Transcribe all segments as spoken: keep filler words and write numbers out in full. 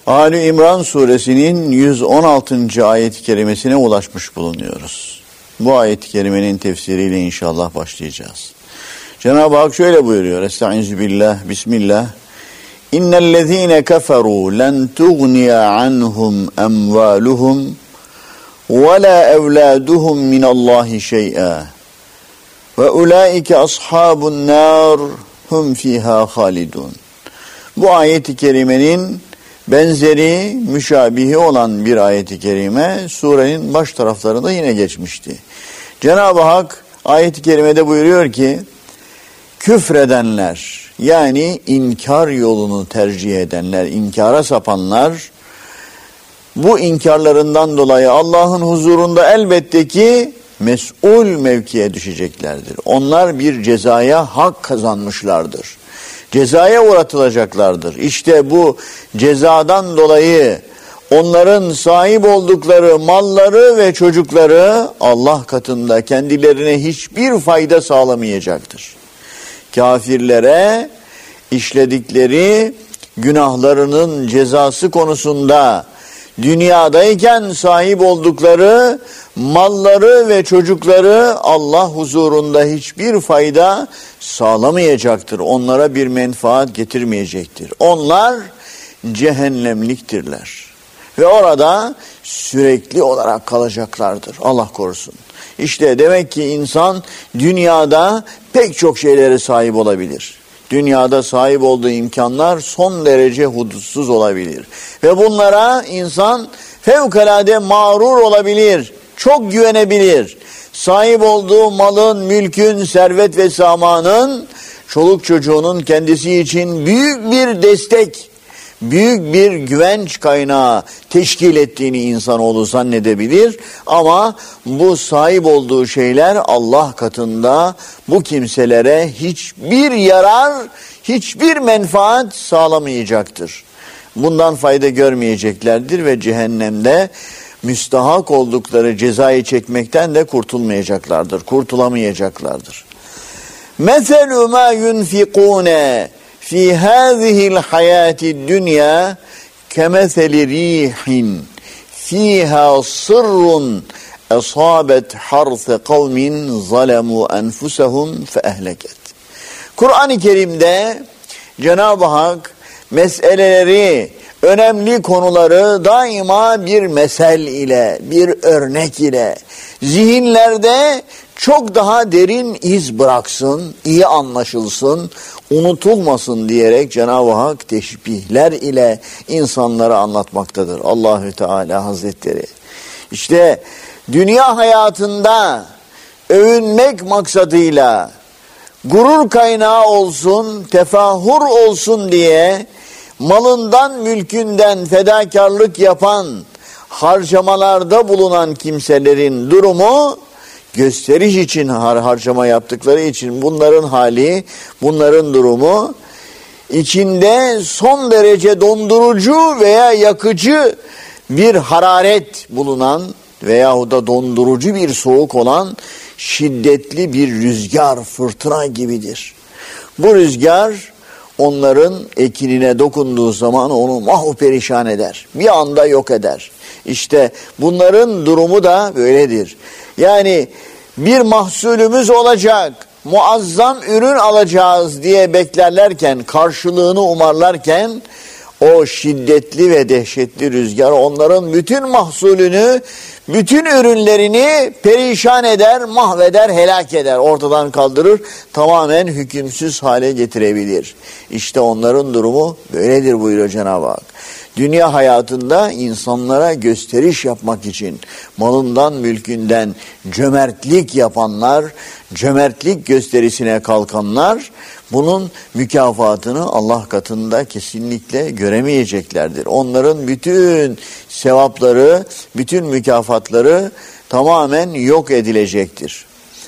Ali İmran suresinin yüz on altıncı ayet-i kerimesine ulaşmış bulunuyoruz. Bu ayet-i kerimenin tefsiriyle inşallah başlayacağız. Cenab-ı Hak şöyle buyuruyor. Estaizu billah, bismillah. İnnellezîne keferû len tuğniya anhum emvâluhum ve la evlâduhum minallâhi şey'â ve ulâike ashabun nâr hum fîhâ halidun. Bu ayet-i kerimenin benzeri, müşabihi olan bir ayet-i kerime surenin baş taraflarında yine geçmişti. Cenab-ı Hak ayet-i kerimede buyuruyor ki, küfredenler, yani inkar yolunu tercih edenler, inkara sapanlar, bu inkarlarından dolayı Allah'ın huzurunda elbette ki mes'ul mevkiye düşeceklerdir. Onlar bir cezaya hak kazanmışlardır. Cezaya uğratılacaklardır. İşte bu cezadan dolayı onların sahip oldukları malları ve çocukları Allah katında kendilerine hiçbir fayda sağlamayacaktır. Kafirlere işledikleri günahlarının cezası konusunda dünyadayken sahip oldukları malları ve çocukları Allah huzurunda hiçbir fayda sağlamayacaktır. Onlara bir menfaat getirmeyecektir. Onlar cehennemliktirler. Ve orada sürekli olarak kalacaklardır. Allah korusun. İşte demek ki insan dünyada pek çok şeylere sahip olabilir. Dünyada sahip olduğu imkanlar son derece hudutsuz olabilir. Ve bunlara insan fevkalade mağrur olabilir, çok güvenebilir. Sahip olduğu malın, mülkün, servet ve samanın, çoluk çocuğunun kendisi için büyük bir destek, büyük bir güvenç kaynağı teşkil ettiğini insanoğlu zannedebilir. Ama bu sahip olduğu şeyler Allah katında bu kimselere hiçbir yarar, hiçbir menfaat sağlamayacaktır. Bundan fayda görmeyeceklerdir ve cehennemde müstahak oldukları cezayı çekmekten de kurtulmayacaklardır, kurtulamayacaklardır. Meselu ma yunfikune fi hâzihil hayâti dünya kemeseli rihin fîhâ sırrun asâbet harse kavmin zalemû enfusehum fe ehleket. Kur'an-ı Kerim'de Cenab-ı Hak meseleleri, önemli konuları daima bir mesel ile, bir örnek ile zihinlerde çok daha derin iz bıraksın, iyi anlaşılsın, unutulmasın diyerek Cenab-ı Hak teşbihler ile insanlara anlatmaktadır. Allahü Teala Hazretleri. İşte dünya hayatında övünmek maksadıyla gurur kaynağı olsun, tefahur olsun diye malından, mülkünden fedakarlık yapan, harcamalarda bulunan kimselerin durumu, gösteriş için har harcama yaptıkları için bunların hali, bunların durumu, içinde son derece dondurucu veya yakıcı bir hararet bulunan veyahut da dondurucu bir soğuk olan şiddetli bir rüzgar, fırtına gibidir. Bu rüzgar onların ekinine dokunduğu zaman onu mahvu perişan eder. Bir anda yok eder. İşte bunların durumu da böyledir. Yani bir mahsulümüz olacak, muazzam ürün alacağız diye beklerlerken, karşılığını umarlarken o şiddetli ve dehşetli rüzgar onların bütün mahsulünü, bütün ürünlerini perişan eder, mahveder, helak eder, ortadan kaldırır, tamamen hükümsüz hale getirebilir. İşte onların durumu böyledir buyuruyor Cenab-ı Hak. Dünya hayatında insanlara gösteriş yapmak için malından, mülkünden cömertlik yapanlar, cömertlik gösterisine kalkanlar bunun mükafatını Allah katında kesinlikle göremeyeceklerdir. Onların bütün sevapları, bütün mükafatları tamamen yok edilecektir.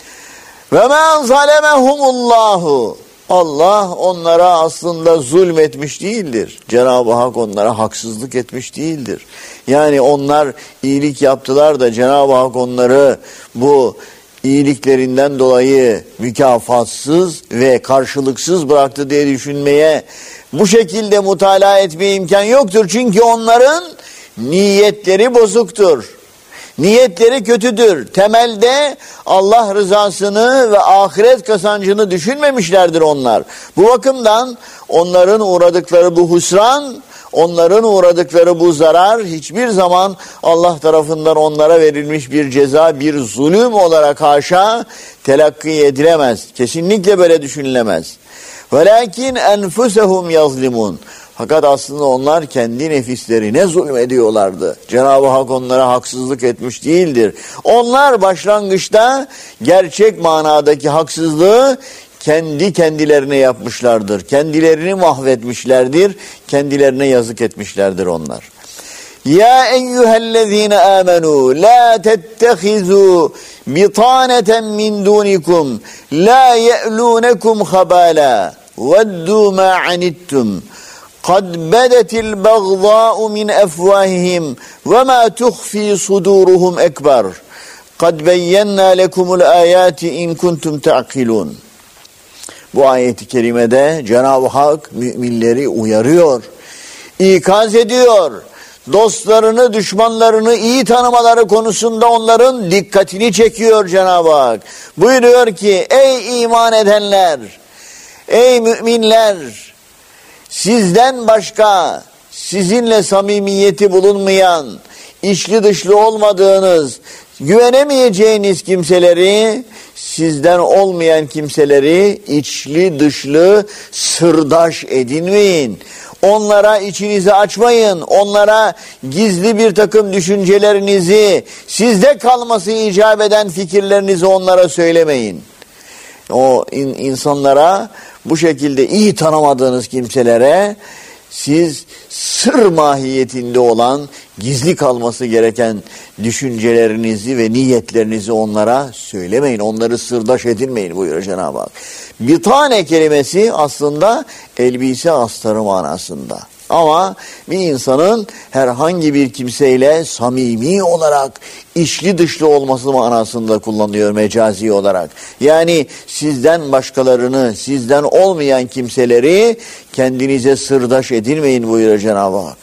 Ve men zalemehumullahu. Allah onlara aslında zulmetmiş değildir. Cenab-ı Hak onlara haksızlık etmiş değildir. Yani onlar iyilik yaptılar da Cenab-ı Hak onları bu iyiliklerinden dolayı mükafatsız ve karşılıksız bıraktı diye düşünmeye bu şekilde mutala etmeye imkan yoktur. Çünkü onların niyetleri bozuktur. Niyetleri kötüdür. Temelde Allah rızasını ve ahiret kazancını düşünmemişlerdir onlar. Bu bakımdan onların uğradıkları bu husran, onların uğradıkları bu zarar hiçbir zaman Allah tarafından onlara verilmiş bir ceza, bir zulüm olarak haşa telakki edilemez. Kesinlikle böyle düşünülemez. Velakin enfusehum yazlimun. Fakat aslında onlar kendi nefislerine zulmediyorlardı. Cenab-ı Hak onlara haksızlık etmiş değildir. Onlar başlangıçta gerçek manadaki haksızlığı kendi kendilerine yapmışlardır. Kendilerini mahvetmişlerdir. Kendilerine yazık etmişlerdir onlar. Ya eyyühellezine amenu la tettehizu bitaneten min dunikum la ye'lunekum habala veddu ma anittum قَدْ بَدَتِ الْبَغْضَاءُ مِنْ أَفْوَاهِهِمْ وَمَا تُخْفِي صُدُورُهُمْ أَكْبَرُ قَدْ بَيَّنَّا لَكُمُ الْآيَاتِ اِنْ كُنْتُمْ تَعْقِلُونَ. Bu ayet-i kerimede Cenab-ı Hak müminleri uyarıyor, ikaz ediyor. Dostlarını, düşmanlarını iyi tanımaları konusunda onların dikkatini çekiyor Cenab-ı Hak. Buyuruyor ki, ey iman edenler, ey müminler, sizden başka sizinle samimiyeti bulunmayan, içli dışlı olmadığınız, güvenemeyeceğiniz kimseleri, sizden olmayan kimseleri içli dışlı sırdaş edinmeyin. Onlara içinizi açmayın. Onlara gizli bir takım düşüncelerinizi, sizde kalması icap eden fikirlerinizi onlara söylemeyin. O in, insanlara, bu şekilde iyi tanımadığınız kimselere siz sır mahiyetinde olan, gizli kalması gereken düşüncelerinizi ve niyetlerinizi onlara söylemeyin. Onları sırdaş edinmeyin buyuruyor Cenab-ı Hak. Bir tane kelimesi aslında elbise astarı manasında. Ama bir insanın herhangi bir kimseyle samimi olarak içli dışlı olması manasında kullanılıyor mecazi olarak. Yani sizden başkalarını, sizden olmayan kimseleri kendinize sırdaş edinmeyin buyuruyor Cenab-ı Hak.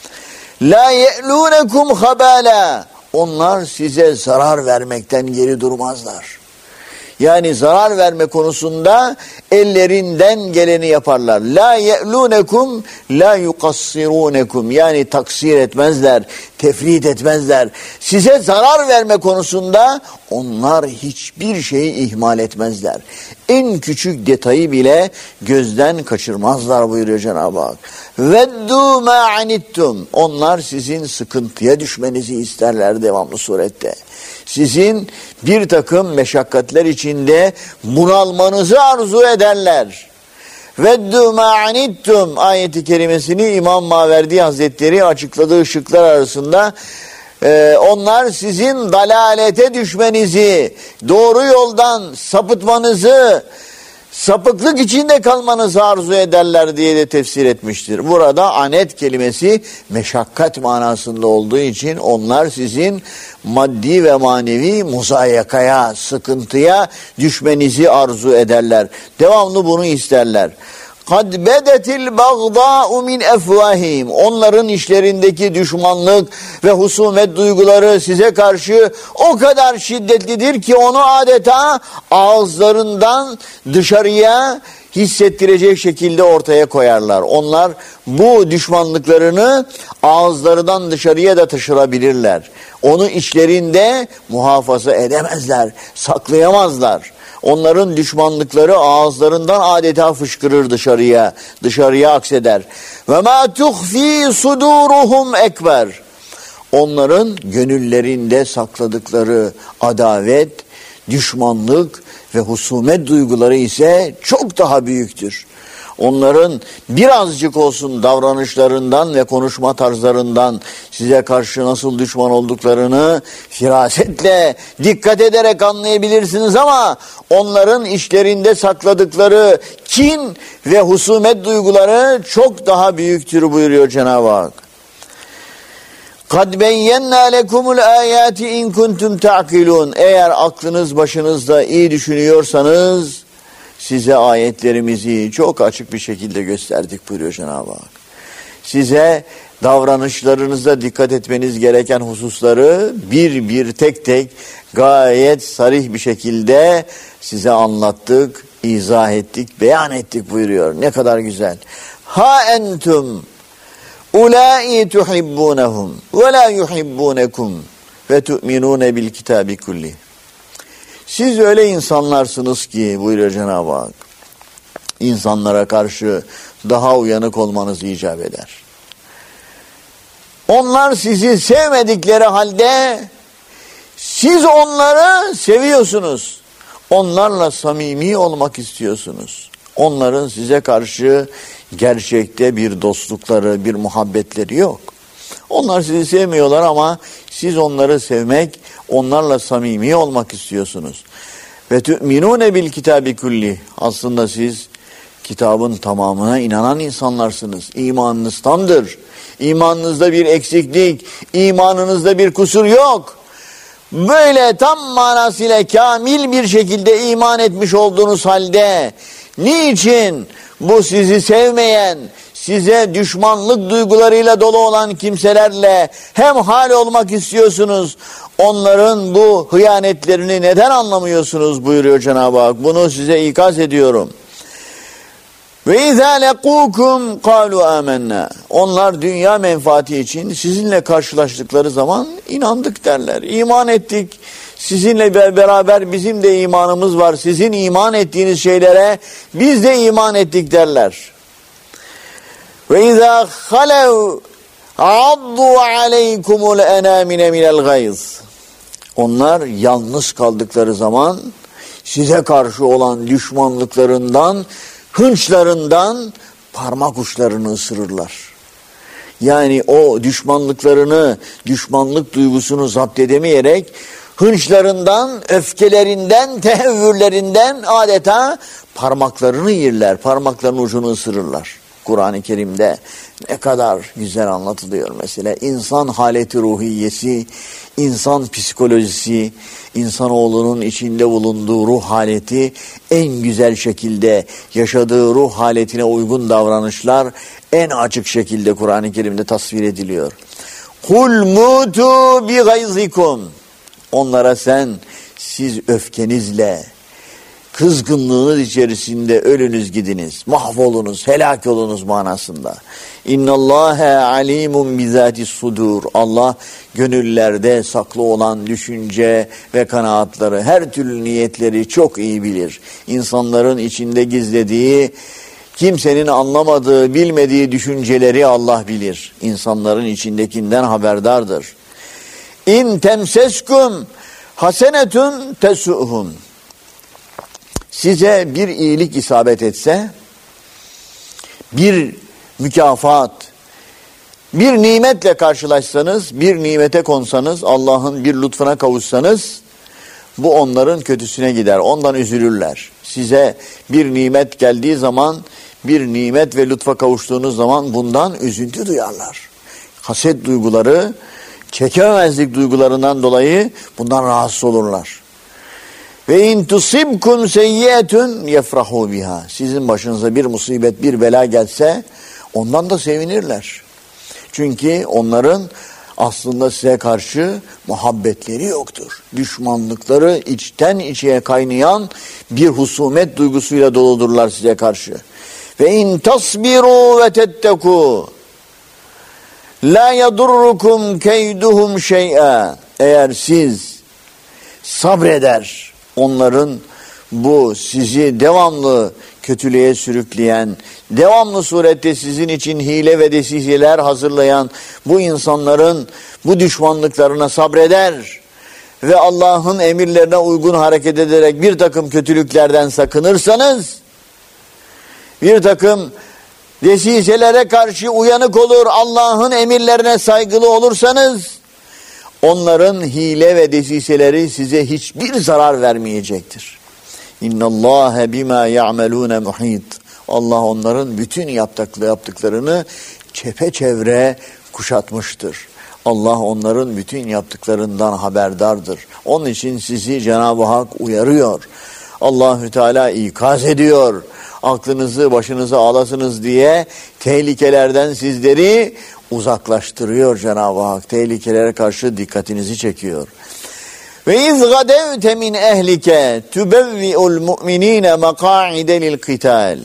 La ye'lunekum habala. Onlar size zarar vermekten geri durmazlar. Yani zarar verme konusunda ellerinden geleni yaparlar. La ye'lunekum la yukassirunekum. Yani taksir etmezler, tefrit etmezler. Size zarar verme konusunda onlar hiçbir şeyi ihmal etmezler. En küçük detayı bile gözden kaçırmazlar buyuruyor Cenab-ı Hak. Veddu ma anittum. Onlar sizin sıkıntıya düşmenizi isterler devamlı surette. Sizin bir takım meşakkatler içinde bunalmanızı arzu ederler. Veddu ma anittum ayeti kerimesini İmam Maverdi Hazretleri açıkladığı şıklar arasında e, onlar sizin dalalete düşmenizi, doğru yoldan sapıtmanızı, sapıklık içinde kalmanızı arzu ederler diye de tefsir etmiştir. Burada anet kelimesi meşakkat manasında olduğu için onlar sizin maddi ve manevi muzayyakaya, sıkıntıya düşmenizi arzu ederler. Devamlı bunu isterler. قَدْ بَدَتِ الْبَغْضَاءُ مِنْ اَفْوَاهِهِمْ. Onların işlerindeki düşmanlık ve husumet duyguları size karşı o kadar şiddetlidir ki onu adeta ağızlarından dışarıya hissettirecek şekilde ortaya koyarlar. Onlar bu düşmanlıklarını ağızlarından dışarıya da taşırabilirler. Onu içlerinde muhafaza edemezler, saklayamazlar. Onların düşmanlıkları ağızlarından adeta fışkırır dışarıya, dışarıya akseder. Ve ma tuhfi suduruhum ekber. Onların gönüllerinde sakladıkları adavet, düşmanlık ve husumet duyguları ise çok daha büyüktür. Onların birazcık olsun davranışlarından ve konuşma tarzlarından size karşı nasıl düşman olduklarını firasetle dikkat ederek anlayabilirsiniz ama onların içlerinde sakladıkları kin ve husumet duyguları çok daha büyüktür buyuruyor Cenab-ı Hak. قَدْ بَيَّنَّا لَكُمُ الْآيَاتِ اِنْ كُنْتُمْ تَعْقِلُونَ. Eğer aklınız başınızda iyi düşünüyorsanız size ayetlerimizi çok açık bir şekilde gösterdik buyuruyor Cenab-ı Hak. Size davranışlarınızda dikkat etmeniz gereken hususları bir bir tek tek gayet sarih bir şekilde size anlattık, izah ettik, beyan ettik buyuruyor. Ne kadar güzel. Ha entum ulai tuhibbunahum ve la yuhibbunekum ve tu'minune bil kitabi kulli. Siz öyle insanlarsınız ki buyuruyor Cenab-ı Hak. İnsanlara karşı daha uyanık olmanız icap eder. Onlar sizi sevmedikleri halde siz onları seviyorsunuz. Onlarla samimi olmak istiyorsunuz. Onların size karşı gerçekte bir dostlukları, bir muhabbetleri yok. Onlar sizi sevmiyorlar ama siz onları sevmek, onlarla samimi olmak istiyorsunuz. Ve tu'minune bil kitabi kulli. Aslında siz kitabın tamamına inanan insanlarsınız. İmanınız tamdır. İmanınızda bir eksiklik, imanınızda bir kusur yok. Böyle tam manasıyla kamil bir şekilde iman etmiş olduğunuz halde niçin bu sizi sevmeyen, size düşmanlık duygularıyla dolu olan kimselerle hemhal olmak istiyorsunuz? Onların bu hıyanetlerini neden anlamıyorsunuz buyuruyor Cenab-ı Hak. Bunu size ikaz ediyorum. Ve izâ lekûkum kâlu âmennâ. Onlar dünya menfaati için sizinle karşılaştıkları zaman inandık derler. İman ettik. Sizinle beraber bizim de imanımız var. Sizin iman ettiğiniz şeylere biz de iman ettik derler. Ve izâ halev addu aleykumul enâmine minel gayz. Onlar yalnız kaldıkları zaman size karşı olan düşmanlıklarından, hınçlarından parmak uçlarını ısırırlar. Yani o düşmanlıklarını, düşmanlık duygusunu zapt edemeyerek hınçlarından, öfkelerinden, tehevvürlerinden adeta parmaklarını yerler, parmaklarının ucunu ısırırlar. Kur'an-ı Kerim'de ne kadar güzel anlatılıyor mesela. İnsan haleti ruhiyesi, insan psikolojisi, insanoğlunun içinde bulunduğu ruh haleti en güzel şekilde yaşadığı ruh haletine uygun davranışlar en açık şekilde Kur'an-ı Kerim'de tasvir ediliyor. Kul mutu bi gayzikum. Onlara sen siz öfkenizle, kızgınlığınız içerisinde ölünüz gidiniz, mahvolunuz, helak olunuz manasında. İnnallâhe alîmun bizâtis sudur. Allah gönüllerde saklı olan düşünce ve kanaatları, her türlü niyetleri çok iyi bilir. İnsanların içinde gizlediği, kimsenin anlamadığı, bilmediği düşünceleri Allah bilir. İnsanların içindekinden haberdardır. İn temseskum hasenetun tesu'hum. Size bir iyilik isabet etse, bir mükafat, bir nimetle karşılaşsanız, bir nimete konsanız, Allah'ın bir lütfuna kavuşsanız, bu onların kötüsüne gider, ondan üzülürler. Size bir nimet geldiği zaman, bir nimet ve lütfa kavuştuğunuz zaman bundan üzüntü duyarlar. Haset duyguları, çekememezlik duygularından dolayı bundan rahatsız olurlar. Ve in tusibkum seyyiyetun yefrahu biha. Sizin başınıza bir musibet, bir bela gelse ondan da sevinirler. Çünkü onların aslında size karşı muhabbetleri yoktur. Düşmanlıkları içten içeye kaynayan bir husumet duygusuyla doludurlar size karşı. Ve in tasbiru ve tetteku la yadurrukum keyduhum şey'a. Eğer siz sabreder, onların bu sizi devamlı kötülüğe sürükleyen, devamlı surette sizin için hile ve desiseler hazırlayan bu insanların bu düşmanlıklarına sabreder ve Allah'ın emirlerine uygun hareket ederek bir takım kötülüklerden sakınırsanız, bir takım desiselere karşı uyanık olur, Allah'ın emirlerine saygılı olursanız, onların hile ve desiseleri size hiçbir zarar vermeyecektir. İnnallâhe bimâ ya'melûne muhît. Allah onların bütün yaptıklarını çepeçevre kuşatmıştır. Allah onların bütün yaptıklarından haberdardır. Onun için sizi Cenab-ı Hak uyarıyor. Allahü Teala ikaz ediyor. Aklınızı başınıza alasınız diye tehlikelerden sizleri uzaklaştırıyor Cenab-ı Hak. Tehlikelere karşı dikkatinizi çekiyor. Ve iz gadevte min ehlike tubevvi'ul mu'minine maka'ide lil qital.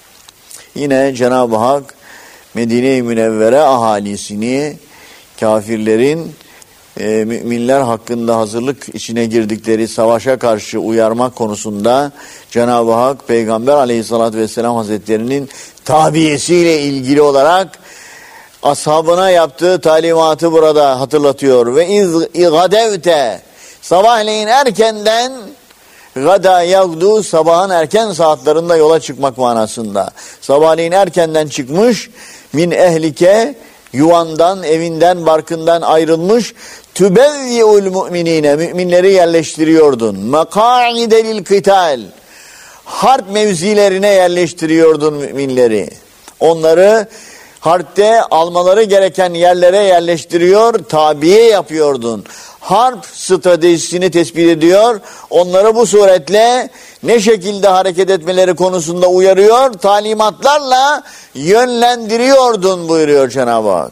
Yine Cenab-ı Hak Medine-i Münevvere ahalisini kafirlerin e, müminler hakkında hazırlık içine girdikleri savaşa karşı uyarmak konusunda Cenab-ı Hak Peygamber Aleyhisselatü Vesselam Hazretlerinin tabiyesiyle ilgili olarak ashabına yaptığı talimatı burada hatırlatıyor. Ve iz gadevte, sabahleyin erkenden, gada yagdu, sabahın erken saatlerinde yola çıkmak manasında. Sabahleyin erkenden çıkmış, min ehlike, yuvandan, evinden, barkından ayrılmış, tübevvi'ul mu'minine, müminleri yerleştiriyordun. Meka'ide lil qital, harp mevzilerine yerleştiriyordun müminleri. Onları harpte almaları gereken yerlere yerleştiriyor, tabiye yapıyordun. Harp stratejisini tespit ediyor, onları bu suretle ne şekilde hareket etmeleri konusunda uyarıyor, talimatlarla yönlendiriyordun buyuruyor Cenab-ı Hak.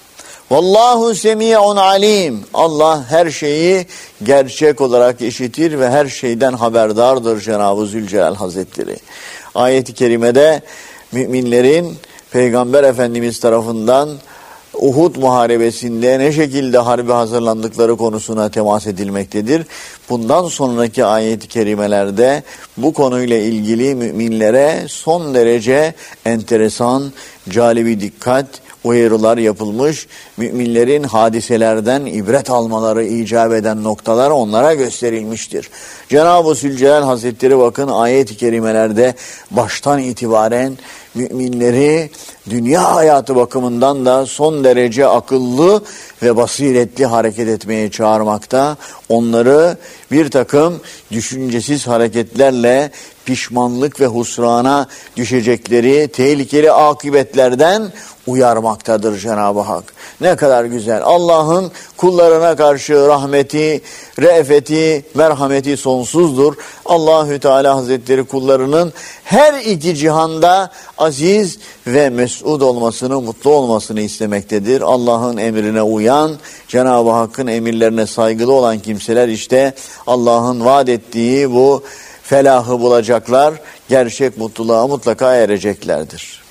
Vallahu semi'un alim. Allah her şeyi gerçek olarak işitir ve her şeyden haberdardır Cenab-ı Zülcelal Hazretleri. Ayet-i kerimede müminlerin Peygamber Efendimiz tarafından Uhud muharebesinde ne şekilde harbe hazırlandıkları konusuna temas edilmektedir. Bundan sonraki ayet-i kerimelerde bu konuyla ilgili müminlere son derece enteresan, calibi dikkat, uyarılar yapılmış. Müminlerin hadiselerden ibret almaları icap eden noktalar onlara gösterilmiştir. Cenab-ı Zülcelal Hazretleri bakın ayet-i kerimelerde baştan itibaren müminleri dünya hayatı bakımından da son derece akıllı ve basiretli hareket etmeye çağırmakta. Onları bir takım düşüncesiz hareketlerle pişmanlık ve husrana düşecekleri tehlikeli akıbetlerden uyarmaktadır Cenab-ı Hak. Ne kadar güzel. Allah'ın kullarına karşı rahmeti, re'feti, merhameti sonsuzdur. Allahü Teala Hazretleri kullarının her iki cihanda aziz ve mes'ud olmasını, mutlu olmasını istemektedir. Allah'ın emrine uyan, Cenab-ı Hakk'ın emirlerine saygılı olan kimseler işte Allah'ın vaat ettiği bu felahı bulacaklar, gerçek mutluluğa mutlaka ereceklerdir.